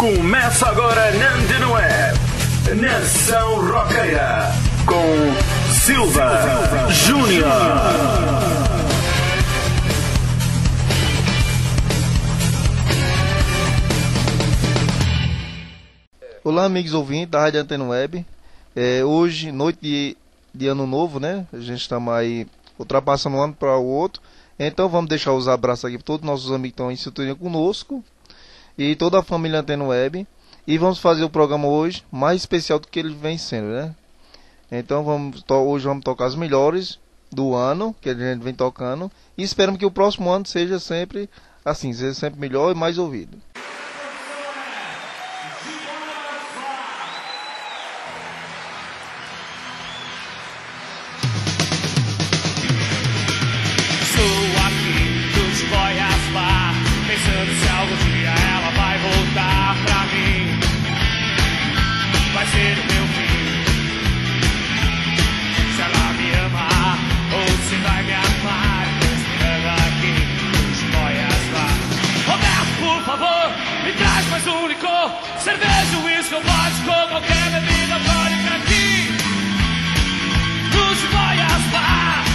Começa agora na Antena Web, Nação Roqueira, com Silva Júnior. Olá, amigos ouvintes da Rádio Antena Web. Hoje, noite de ano novo, né? A gente está aí ultrapassando um ano para o outro. Então vamos deixar os abraços aqui para todos os nossos amigos que estão em sintonia conosco e toda a família Antena Web. E vamos fazer o programa hoje mais especial do que ele vem sendo, né? Então hoje vamos tocar as melhores do ano que a gente vem tocando. E esperamos que o próximo ano seja sempre assim, seja sempre melhor e mais ouvido. Pensando se algum dia ela vai voltar pra mim, vai ser o meu fim. Se ela me amar ou se vai me amar, tô esperando aqui nos boias lá. Roberto, por favor, me traz mais um licor, cerveja, uísque ou vodka, qualquer bebida alcoólica aqui nos boias lá.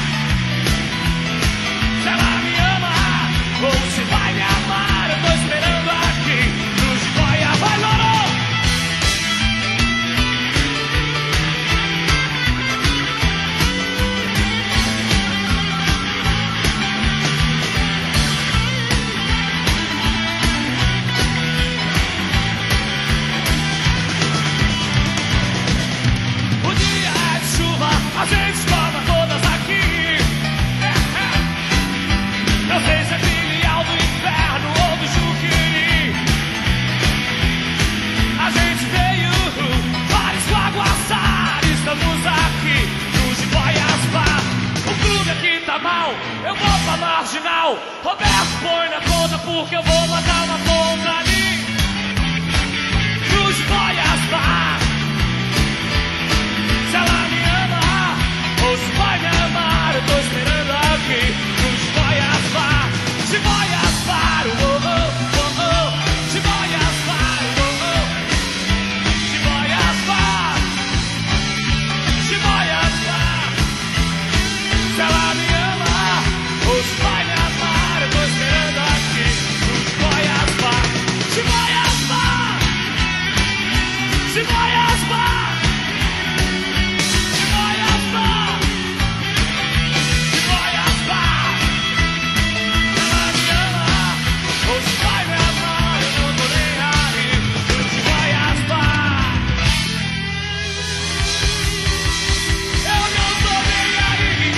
Se ela me ama ou se vai me amar, eu tô esperando aqui nos boia. Vai, Loro! O dia é de chuva, a gente toma todas aqui. Eu sei se é filial do inferno ou do Juquiri. A gente veio para esguaçar. Estamos aqui no Jiboias Bar. O clube aqui tá mal, eu vou pra Marginal. Roberto, põe na conta porque eu vou mandar uma bomba ali no Jiboias Bar. Se ela me ama ou se vai me amar, eu tô esperando aqui no Jiboias Bar. Jiboias Bar, oh oh oh oh. Jiboias Bar, oh oh. Jiboias Bar. Jiboias Bar. Se ela me ama ou se vai me amar, eu tô esperando aqui no Jiboias Bar. Jiboias Bar. Jiboias Bar. Jiboias Bar. Jiboias Bar. Ela me ama ou se vai me amar, eu não tô nem aí no Jiboias Bar. Eu não tô nem aí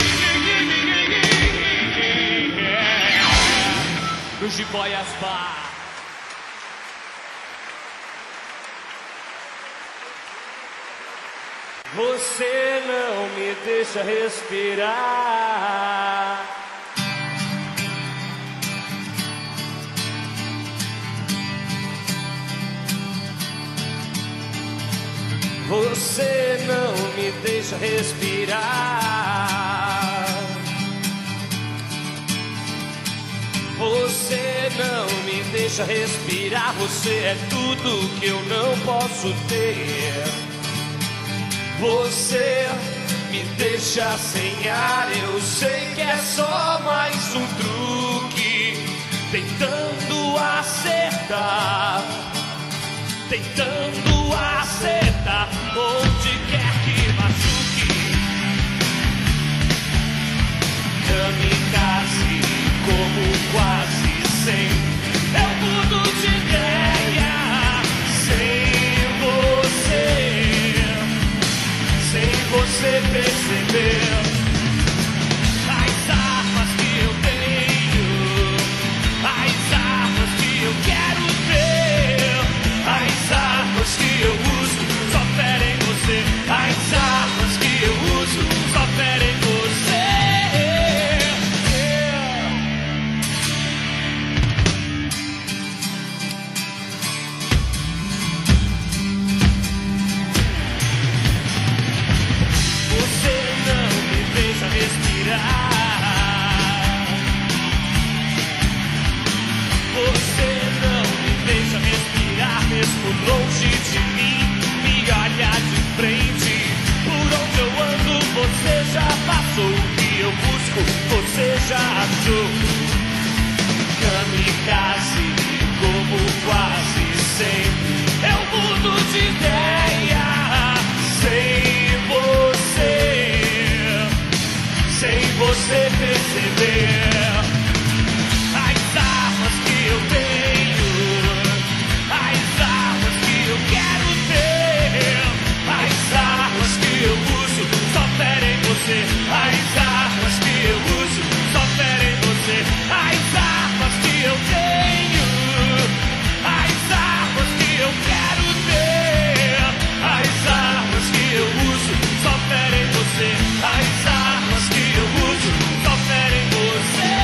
no Jiboias Bar. Você não me deixa respirar. Você não me deixa respirar. Você não me deixa respirar. Você é tudo que eu não posso ter. Você me deixa sem ar, eu sei que é só mais um truque, tentando acertar, onde quer que machuque. Kamikaze, como quase sempre, eu mudo de ideia sem você perceber. As armas que eu tenho, as armas que eu quero ter, as armas que você perceber as armas que eu tenho, as armas que eu quero ter, as armas que eu uso só ferem você, as armas que eu uso só ferem você, as armas que eu tenho, as armas que eu quero ter, as armas que eu uso só ferem você, as armas que eu uso só ferem você.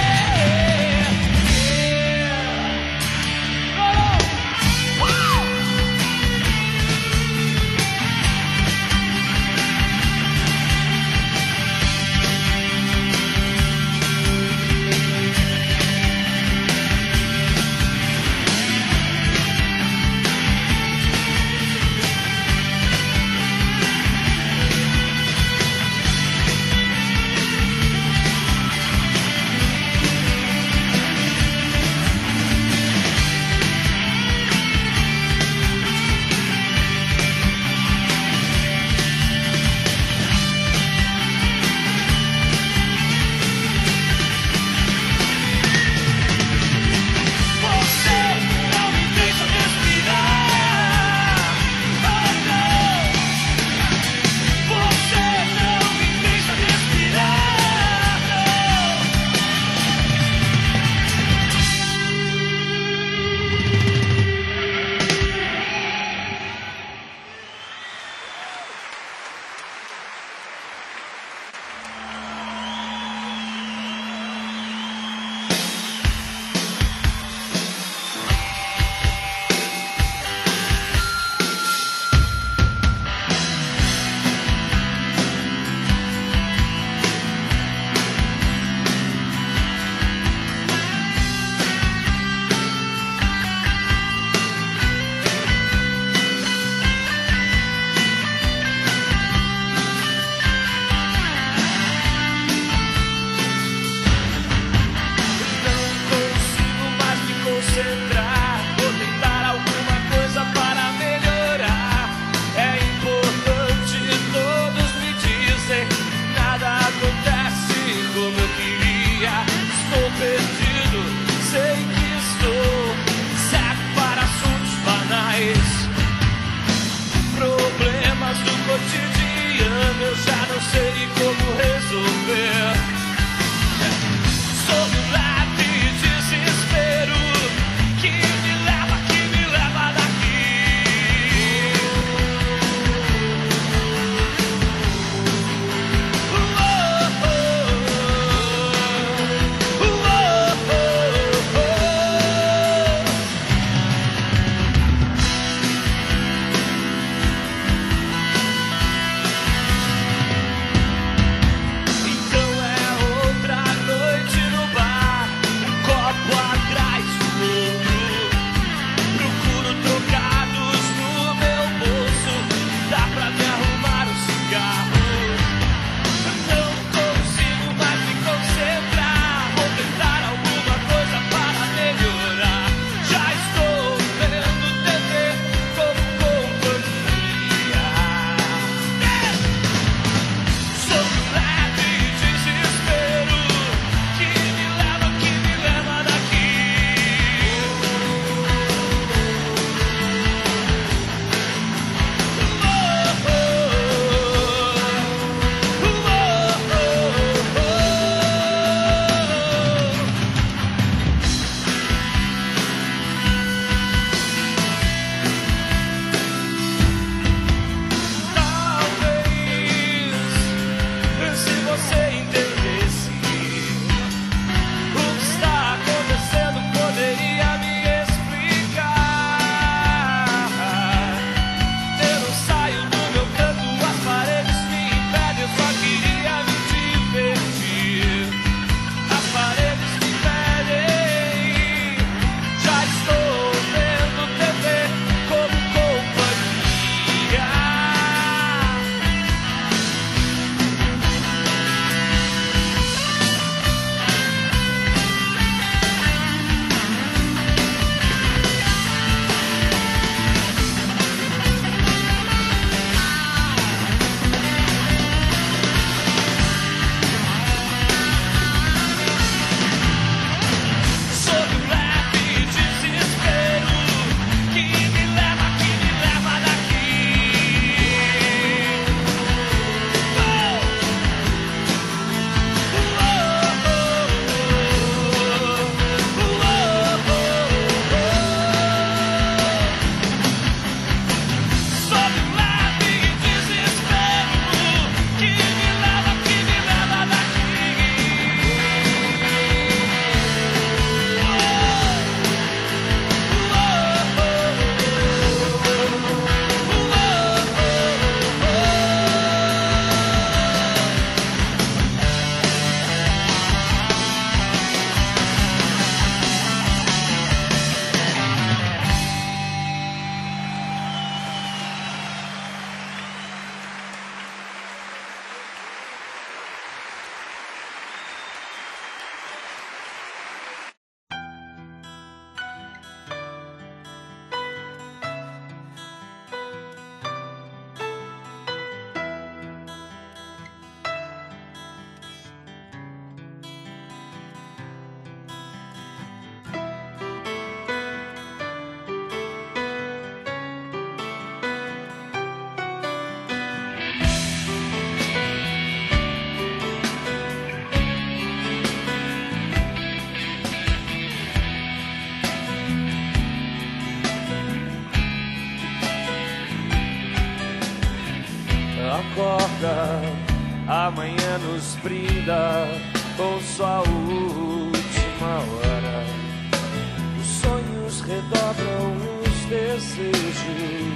acorda, amanhã nos brinda com sua última hora. Os sonhos redobram os desejos,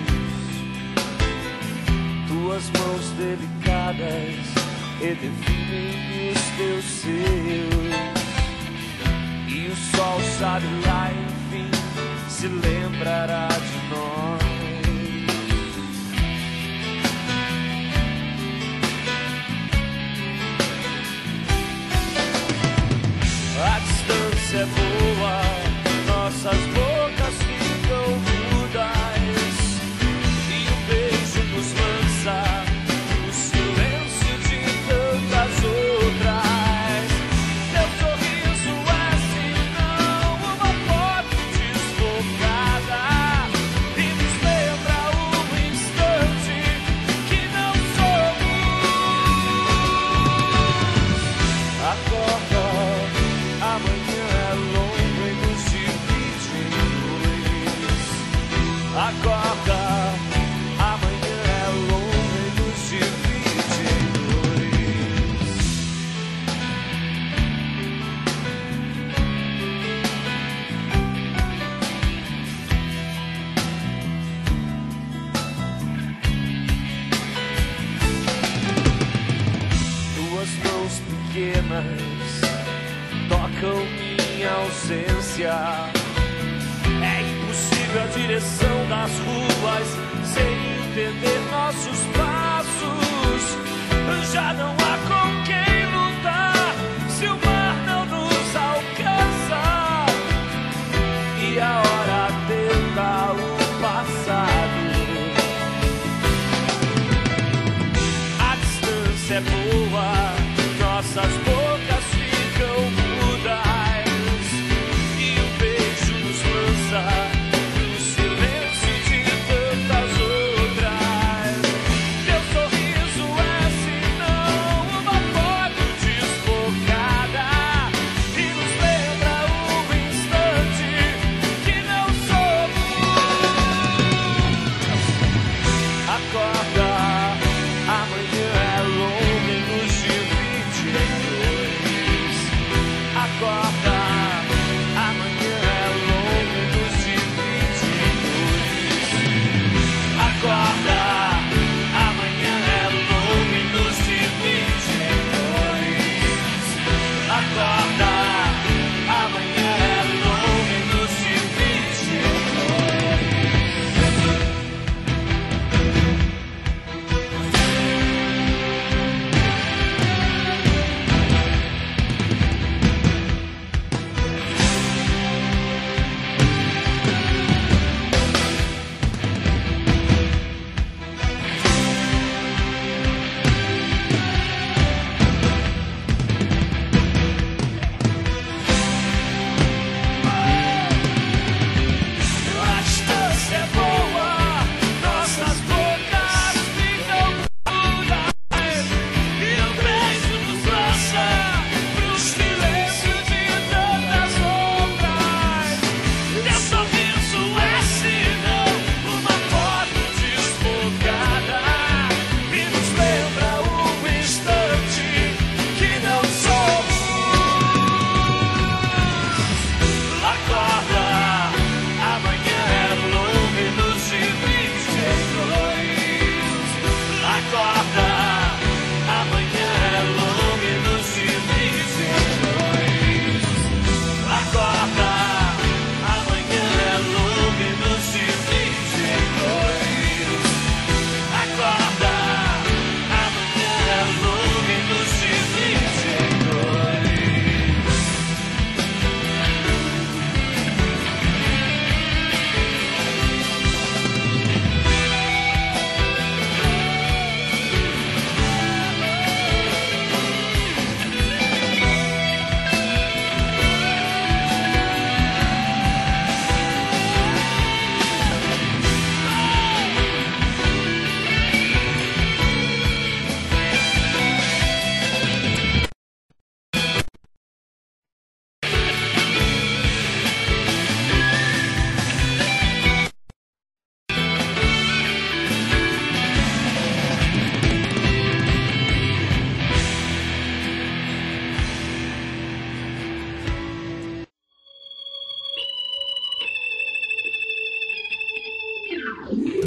tuas mãos delicadas redefinem os teus seios. E o sol sabe lá, enfim, se lembrará de nós. A distância é boa, nossas bocas ficam mudas, e um beijo nos lança o silêncio de tantas outras. Teu sorriso é senão uma foto desfocada, e nos lembra um instante que não somos. Acorda, amanhã é longo e nos divide em dois. Acorda, amanhã é longo e nos divide em dois. Tuas mãos pequenas tocam minha ausência. É impossível a direção das ruas sem entender nossos passos. Já não há com quem lutar se o mar não nos alcança, e a hora tenta o passado. A distância é boa, nossas bocas ficam mudas, e um beijo nos lança o silêncio de tantas outras. Teu sorriso é senão uma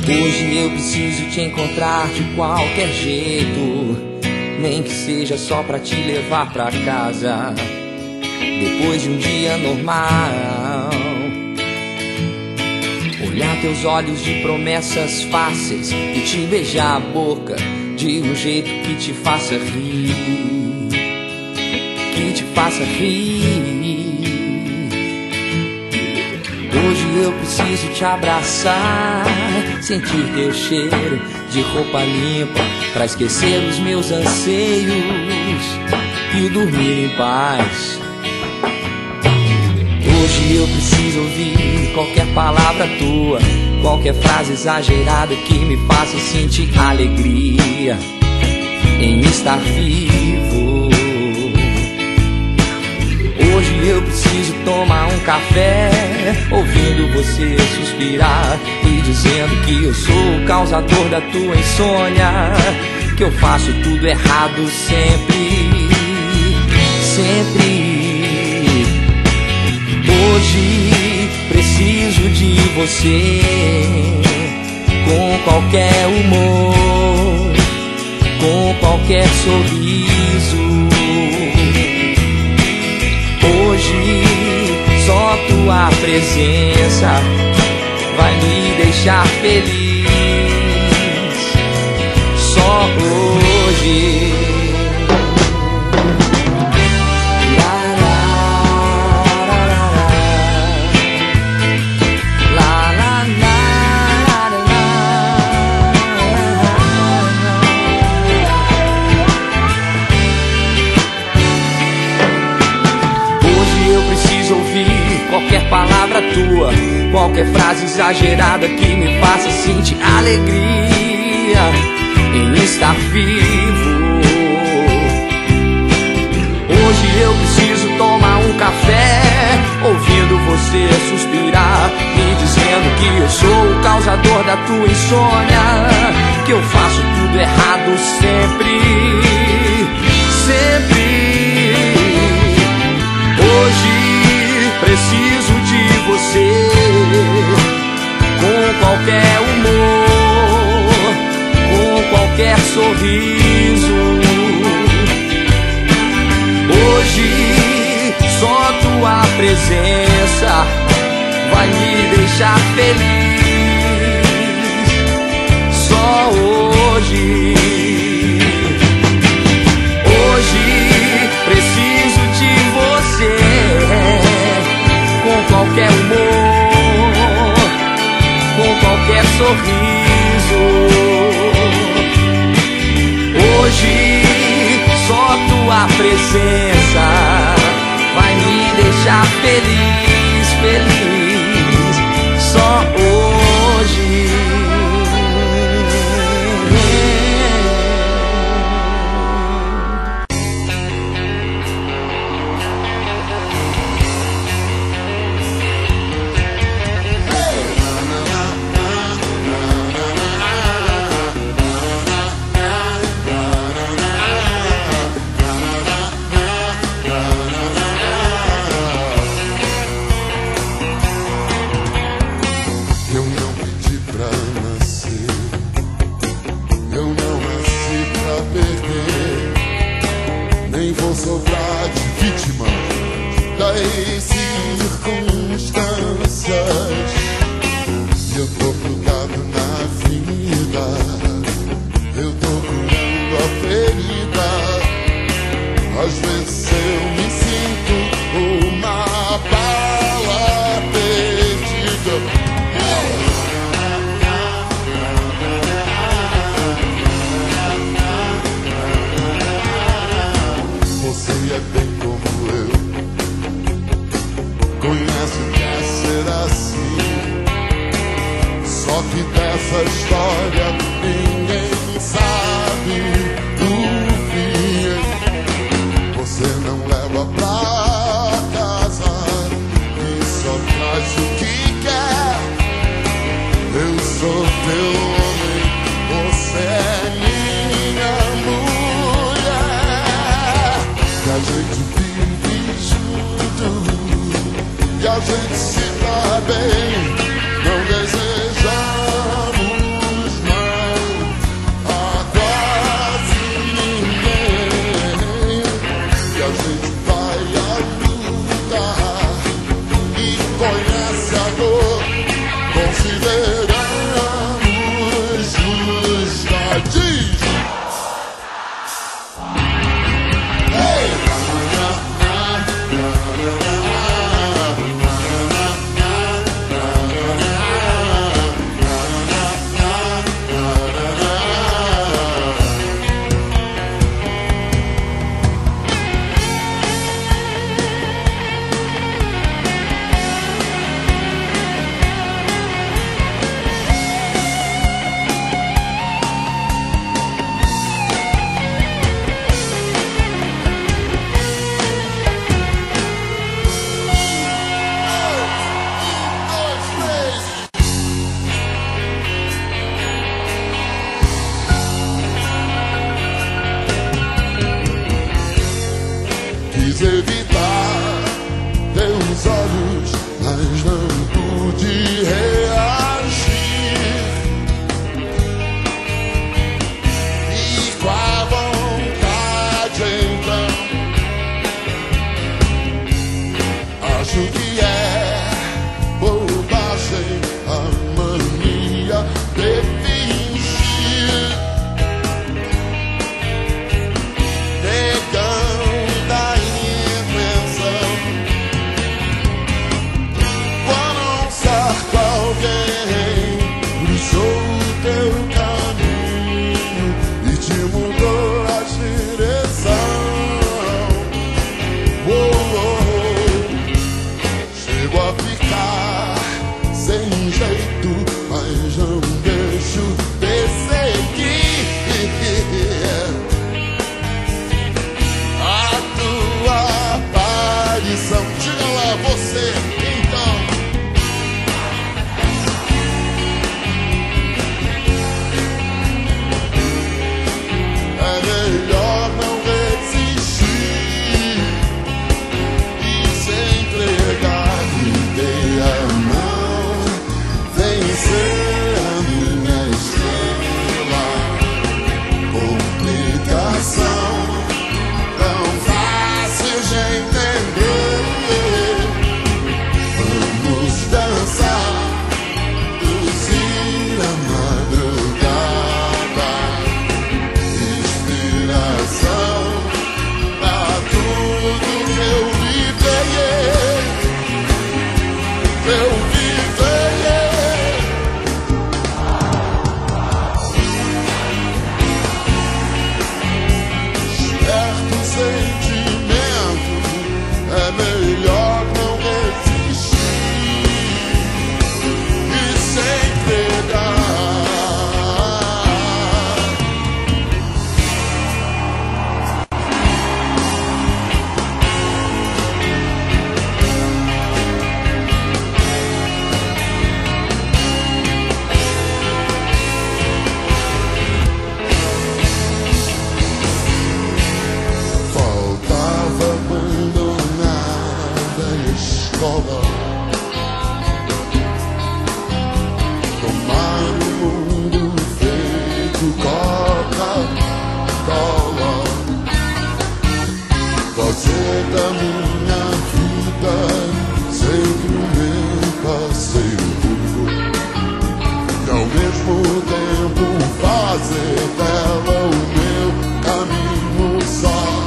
Hoje eu preciso te encontrar de qualquer jeito, nem que seja só pra te levar pra casa, depois de um dia normal. Olhar teus olhos de promessas fáceis e te beijar a boca de um jeito que te faça rir, que te faça rir. Hoje eu preciso te abraçar, sentir teu cheiro de roupa limpa, pra esquecer os meus anseios e dormir em paz. Hoje eu preciso ouvir qualquer palavra tua, qualquer frase exagerada que me faça sentir alegria em estar vivo. Hoje eu preciso tomar um café, ouvindo você suspirar e dizendo que eu sou o causador da tua insônia, que eu faço tudo errado sempre, sempre. Hoje preciso de você, com qualquer humor, com qualquer sorriso. Hoje só tua presença vai me deixar feliz. Só hoje. Qualquer palavra tua, qualquer frase exagerada que me faça sentir alegria em estar vivo. Hoje eu preciso tomar um café, ouvindo você suspirar, me dizendo que eu sou o causador da tua insônia, que eu faço tudo errado sempre, sempre. Hoje preciso de você, com qualquer humor, com qualquer sorriso. Hoje só tua presença vai me deixar feliz. Só hoje. Hoje preciso de você, com qualquer humor, com qualquer sorriso. Hoje só tua presença vai me deixar feliz, feliz. Só hoje. E a gente se dá bem, não desejamos quis evitar teus olhos, mas não pude reagir. E com a vontade então, acho que é bobagem a mania de fingir, negando da invenção. Quando um certo alguém cruzou o teu caminho e te mudou a direção, chego a ficar sem jeito, mas não deixo de seguir a tua aparição. Diga lá você, então. É melhor não resistir e se entregar. Me dê a mão, vem ser a minha estrela. Complicação tão fácil de entender. Vamos dançar, luzir a madrugada. Inspiração pra tudo que eu viver. Eu viver. Certo sentimento, é melhor não resistir e se entregar. Faltava abandonada a escola, tomar o mundo feito Coca-Cola, fazer da minha vida sempre o meu passeio, e ao mesmo tempo fazer dela o meu caminho só.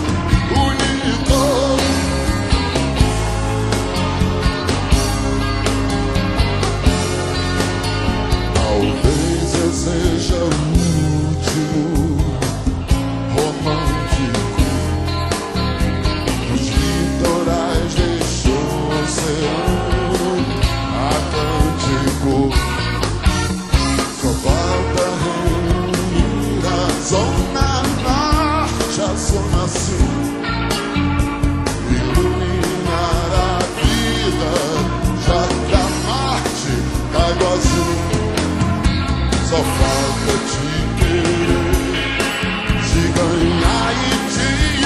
Talvez eu seja o último romântico nos litorais deste oceano Atlântico. Só falta reunir a zona norte, a zona sul, iluminar a vida, já que a Marte tá igualzinho. Só falta te querer, te ganhar e te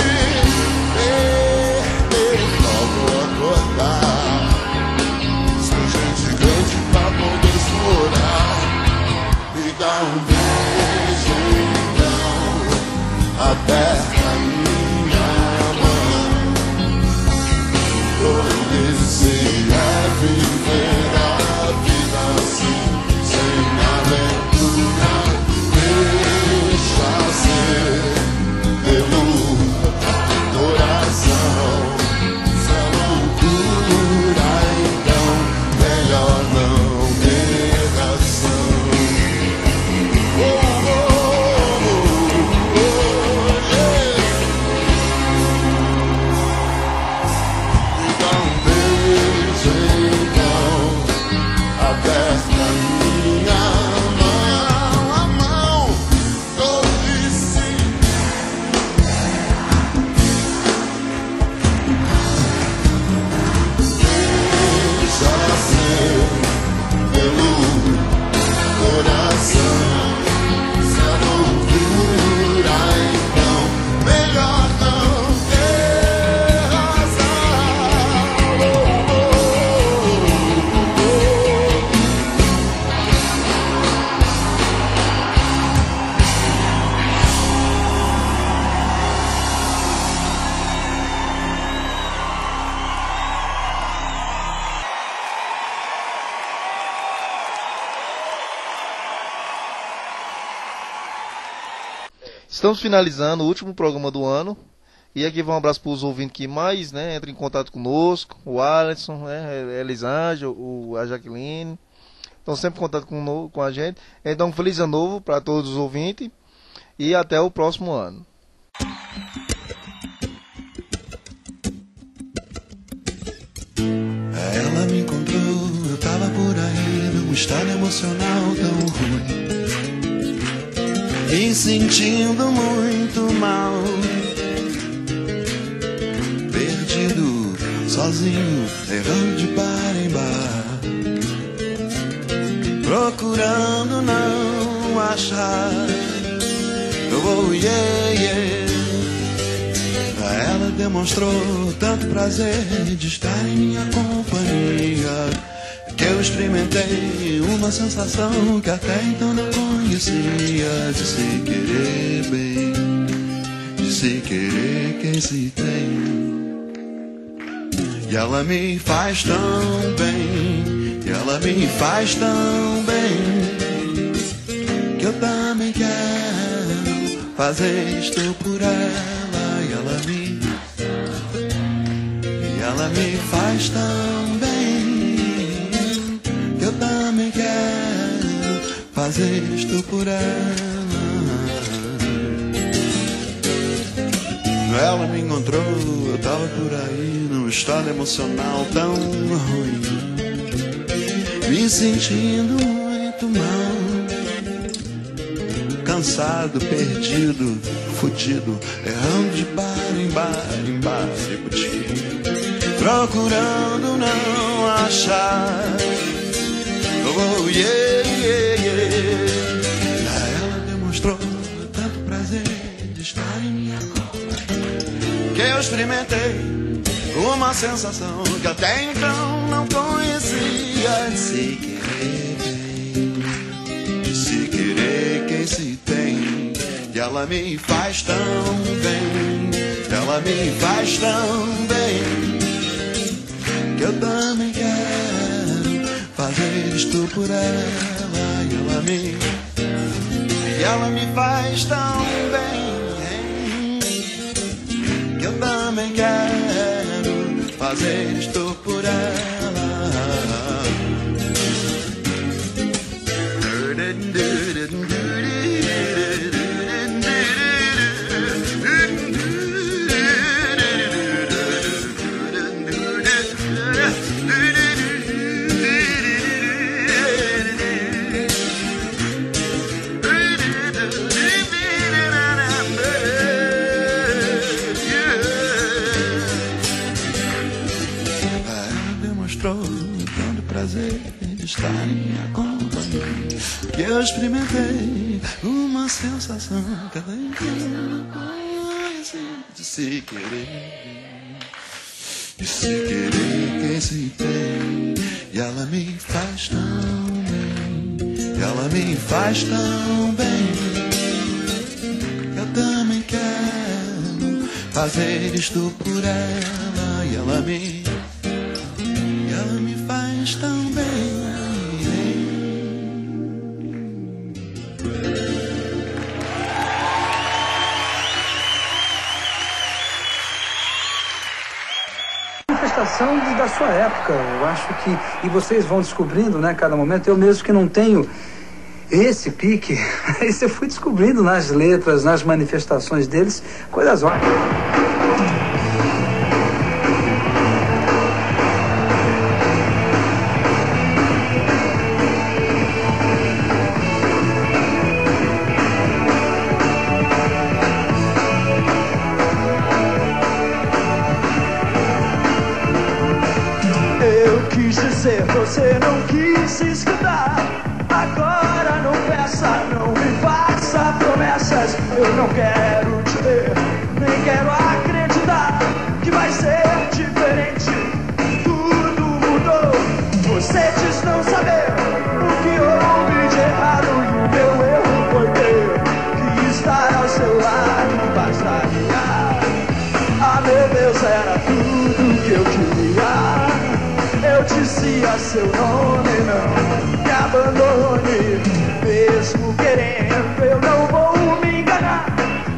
perder. Logo acordar, sou gente grande pra poder explorar. Me dá um beijo então, aperta a minha mão. Conhecer é viver a vida assim, sem aventura. Estamos finalizando o último programa do ano. E aqui vai um abraço para os ouvintes que mais, né, entram em contato conosco. O Alisson, né, a Elisângela, a Jaqueline. Estão sempre em contato com a gente. Então, um feliz ano novo para todos os ouvintes. E até o próximo ano. Ela me encontrou, eu tava por aí num estado emocional tão ruim, me sentindo muito mal, perdido, sozinho, errando de bar em bar, procurando não achar. Oh, yeah, yeah. Ela demonstrou tanto prazer de estar em minha companhia, que eu experimentei uma sensação que até então não conhecia, de se querer bem, de se querer quem se tem. E ela me faz tão bem, e ela me faz tão bem, que eu também quero fazer isto por ela. Ela me faz tão bem, que eu também quero fazer isto por ela. Ela me encontrou, eu tava por aí num estado emocional tão ruim, me sentindo muito mal, cansado, perdido, fudido, errando de bar em bar, em bar e botiquim, procurando não achar. Oh, yeah, yeah, yeah. Ela demonstrou tanto prazer de estar em minha companhia, que eu experimentei uma sensação que até então não conhecia, de se querer bem, de se querer quem se tem. E ela me faz tão bem, ela me faz tão bem, que eu também quero fazer isto por ela. E ela me faz tão bem, que eu também quero fazer isto por ela. De estar em minha companhia, que eu experimentei uma sensação que até então não conhecia, de se querer, de se querer quem se tem. E ela me faz tão bem, e ela me faz tão bem, eu também quero fazer isto por ela. E ela me faz tão bem. Manifestação da sua época, eu acho que, e vocês vão descobrindo, né, cada momento. Eu mesmo que não tenho esse pique, isso eu fui descobrindo nas letras, nas manifestações deles, coisas ótimas. Você não quis escutar. Agora não peça, não me faça promessas. Eu não quero te ver, nem quero acreditar que vai ser diferente. Tudo mudou. Você diz não saber o que houve de errado, e o meu erro foi ter que estar ao seu lado. Bastaria. Ah, meu Deus, era tudo que eu queria. Eu dizia seu nome, não me abandone. Mesmo querendo, eu não vou me enganar.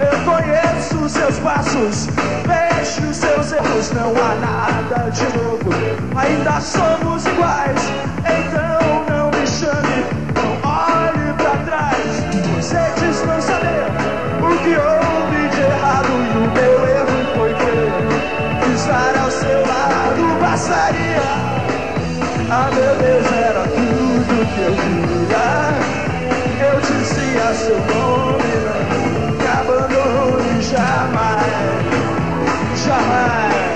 passos, vejo seus erros, não há nada de novo. Ainda somos iguais, então não me chame, não olhe pra trás. Você diz não saber o que houve de errado, e o meu erro foi crer. Estar ao seu lado bastaria. Ah, meu Deus, era tudo que eu queria. Eu dizia seu nome, não me abandone jamais, jamais.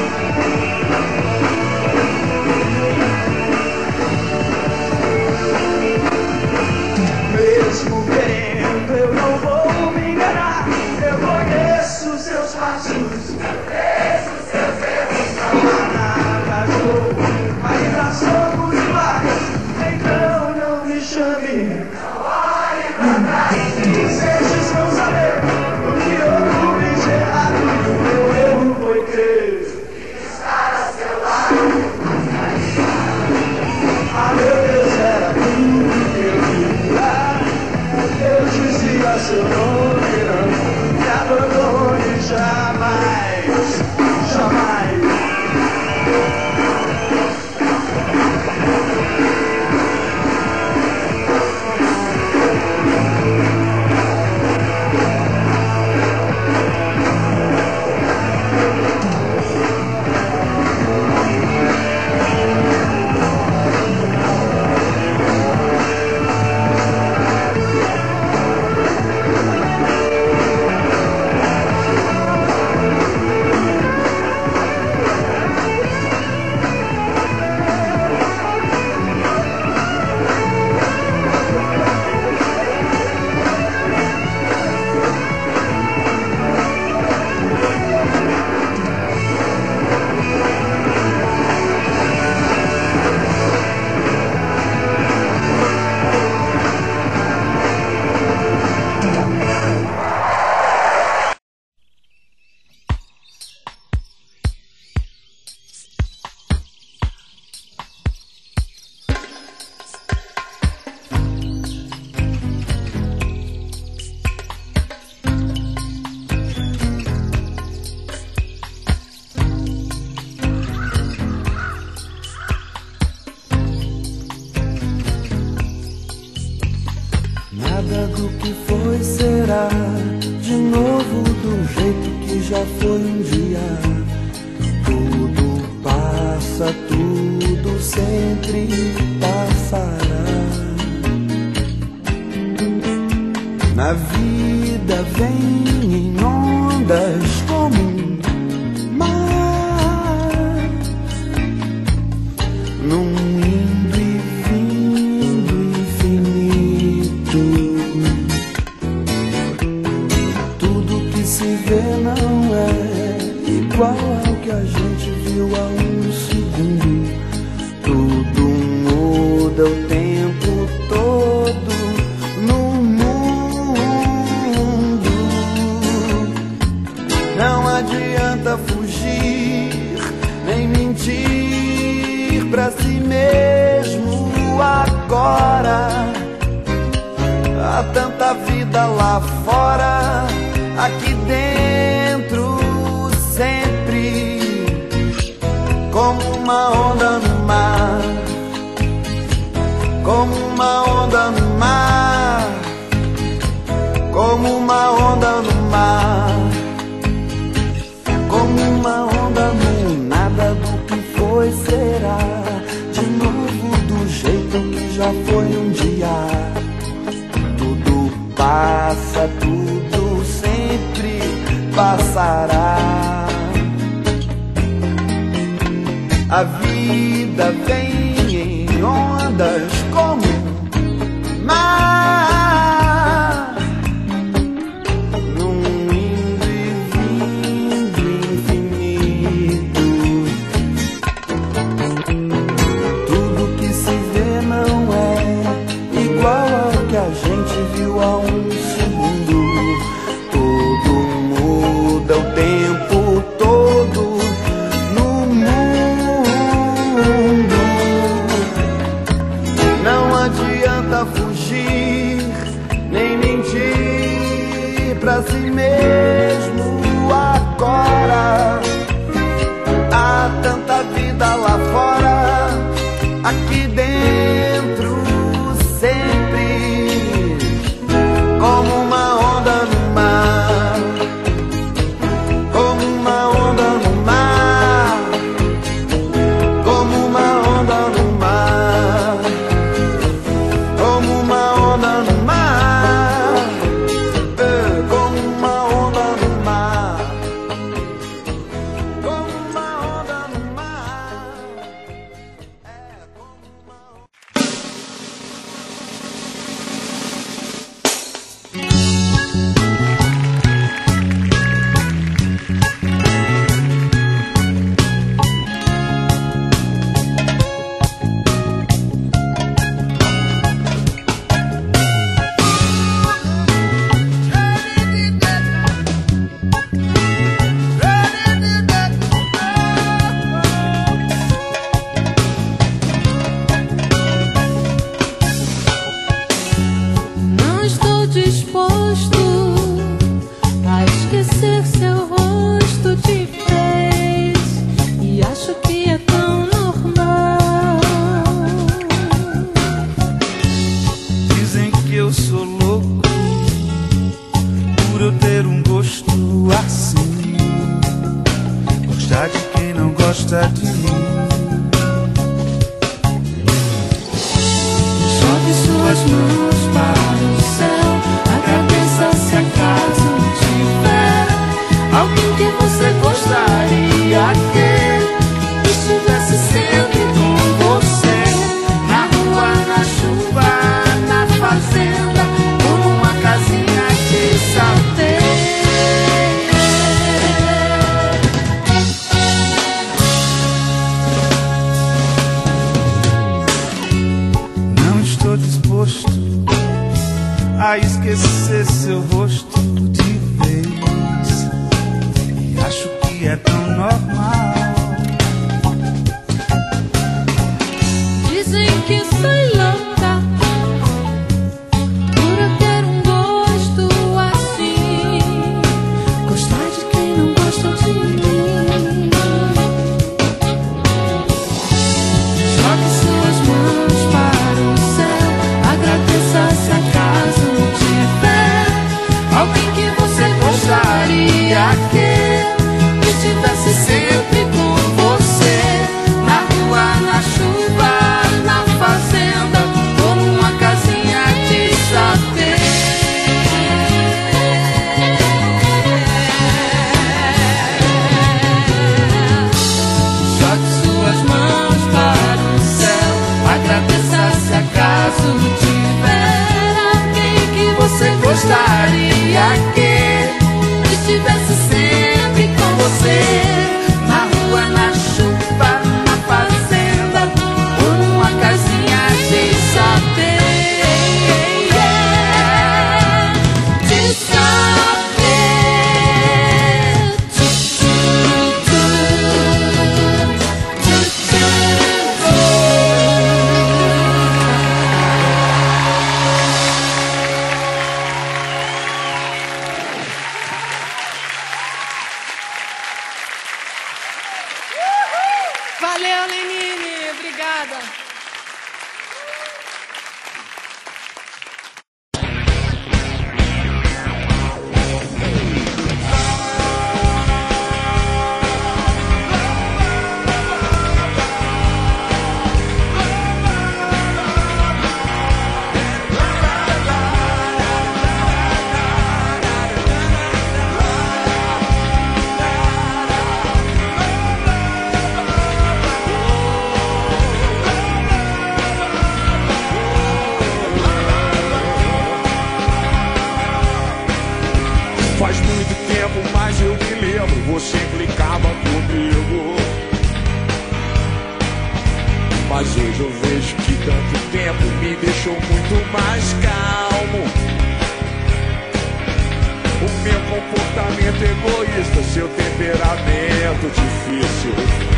Mesmo querendo, eu não vou me enganar. Eu conheço seus passos, conheço seus erros, não há nada de novo. Ainda somos iguais, então não me chame. Vocês não saber o que houve de errado, e o meu erro foi crer. Estar a seu lado. Ah, meu Deus, era tudo que eu queria. Eu dizia seu nome, não me abandone jamais, jamais. Nada do que foi será de novo do jeito que já foi um dia. Tudo passa, tudo sempre passará. Na vida vem em ondas como um mar, num indo e vindo infinito. Tudo que se vê não é igual ao que a gente viu há um segundo. Tudo muda o tempo todo no mundo. Não adianta fugir nem mentir pra si mesmo agora. Há tanta vida lá fora, aqui dentro sempre como uma onda no mar, como uma onda no mar, como uma onda no mar, como uma onda no nada do que foi será de novo do jeito que já foi um dia. Tudo passa, tudo sempre passará. A vida vem em ondas como mar, num indo e vindo infinito. Tudo que se vê não é igual ao que a gente viu há um segundo. Tudo muda o tempo todo no mundo. Não adianta fugir nem mentir pra si mesmo agora. agora. Há tanta vida lá fora, aqui dentro sempre, como uma onda no mar, como uma onda no mar, como uma onda no mar, como uma onda no mar, como uma onda no mar, como uma onda no mar. Não estou disposto a esquecer seu rosto de vez, e acho que é tão normal. Dizem que eu sou louco por eu ter um gosto assim, gostar de quem não gosta de mim. Jogue suas mãos para o céu, agradeça se acaso tiver alguém que você gostaria que estivesse sempre com você, na rua, na chuva, na fazenda, ou numa casinha de sapê. Não estou disposto a esquecer seu rosto de vez, e acho que é tão normal. Dizem que sou louca por eu ter um gosto assim, gostar de quem não gosta de mim. Jogue suas mãos para o céu, agradeça se acaso tiver alguém que você gostaria que estivesse sempre com você, na rua, na chuva, na fazenda, ou numa casinha de sapê. Jogue suas mãos para o céu, agradeça se acaso tiver alguém que você gostaria que estivesse sempre com você, na rua, na chuva, na fazenda, ou numa casinha de sapê. De sapê. Valeu, Lenine. Obrigada. Faz muito tempo, mas eu me lembro, você implicava comigo. Mas hoje eu vejo que tanto tempo me deixou muito mais calmo. O meu comportamento egoísta, seu temperamento difícil.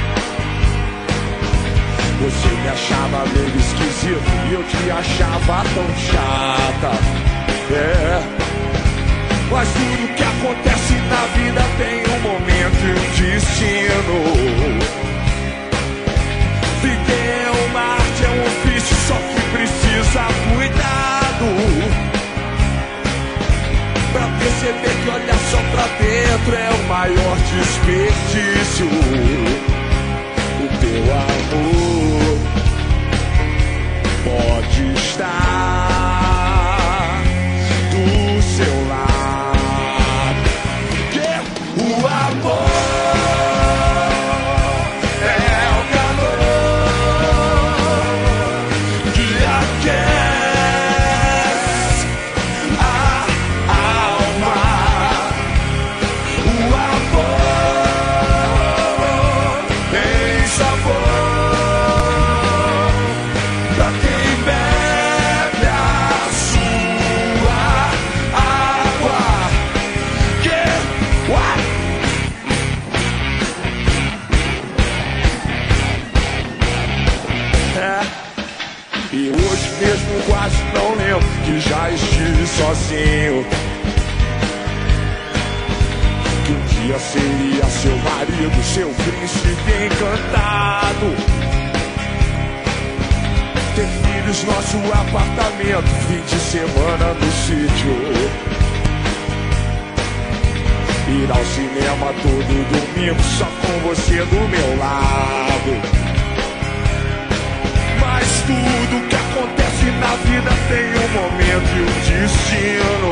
Você me achava meio esquisito e eu te achava tão chata. Mas tudo que acontece na vida tem um momento que olhar só pra dentro é o maior desperdício. O teu amor pode estar do seu lado. Que o amor e hoje mesmo quase não lembro que já estive sozinho, que um dia seria seu marido, seu príncipe encantado, ter filhos, nosso apartamento, fim de semana no sítio, ir ao cinema todo domingo só com você do meu lado. Mas tudo que acontece na vida tem um momento e um destino.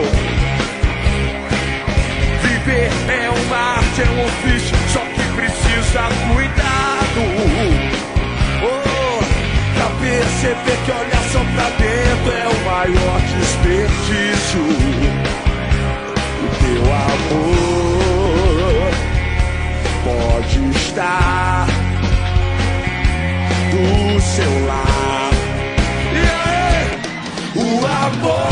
Viver é uma arte, é um ofício, só que precisa cuidado. Oh, pra perceber que olhar só pra dentro é o maior desperdício. O teu amor pode estar do seu lado. O amor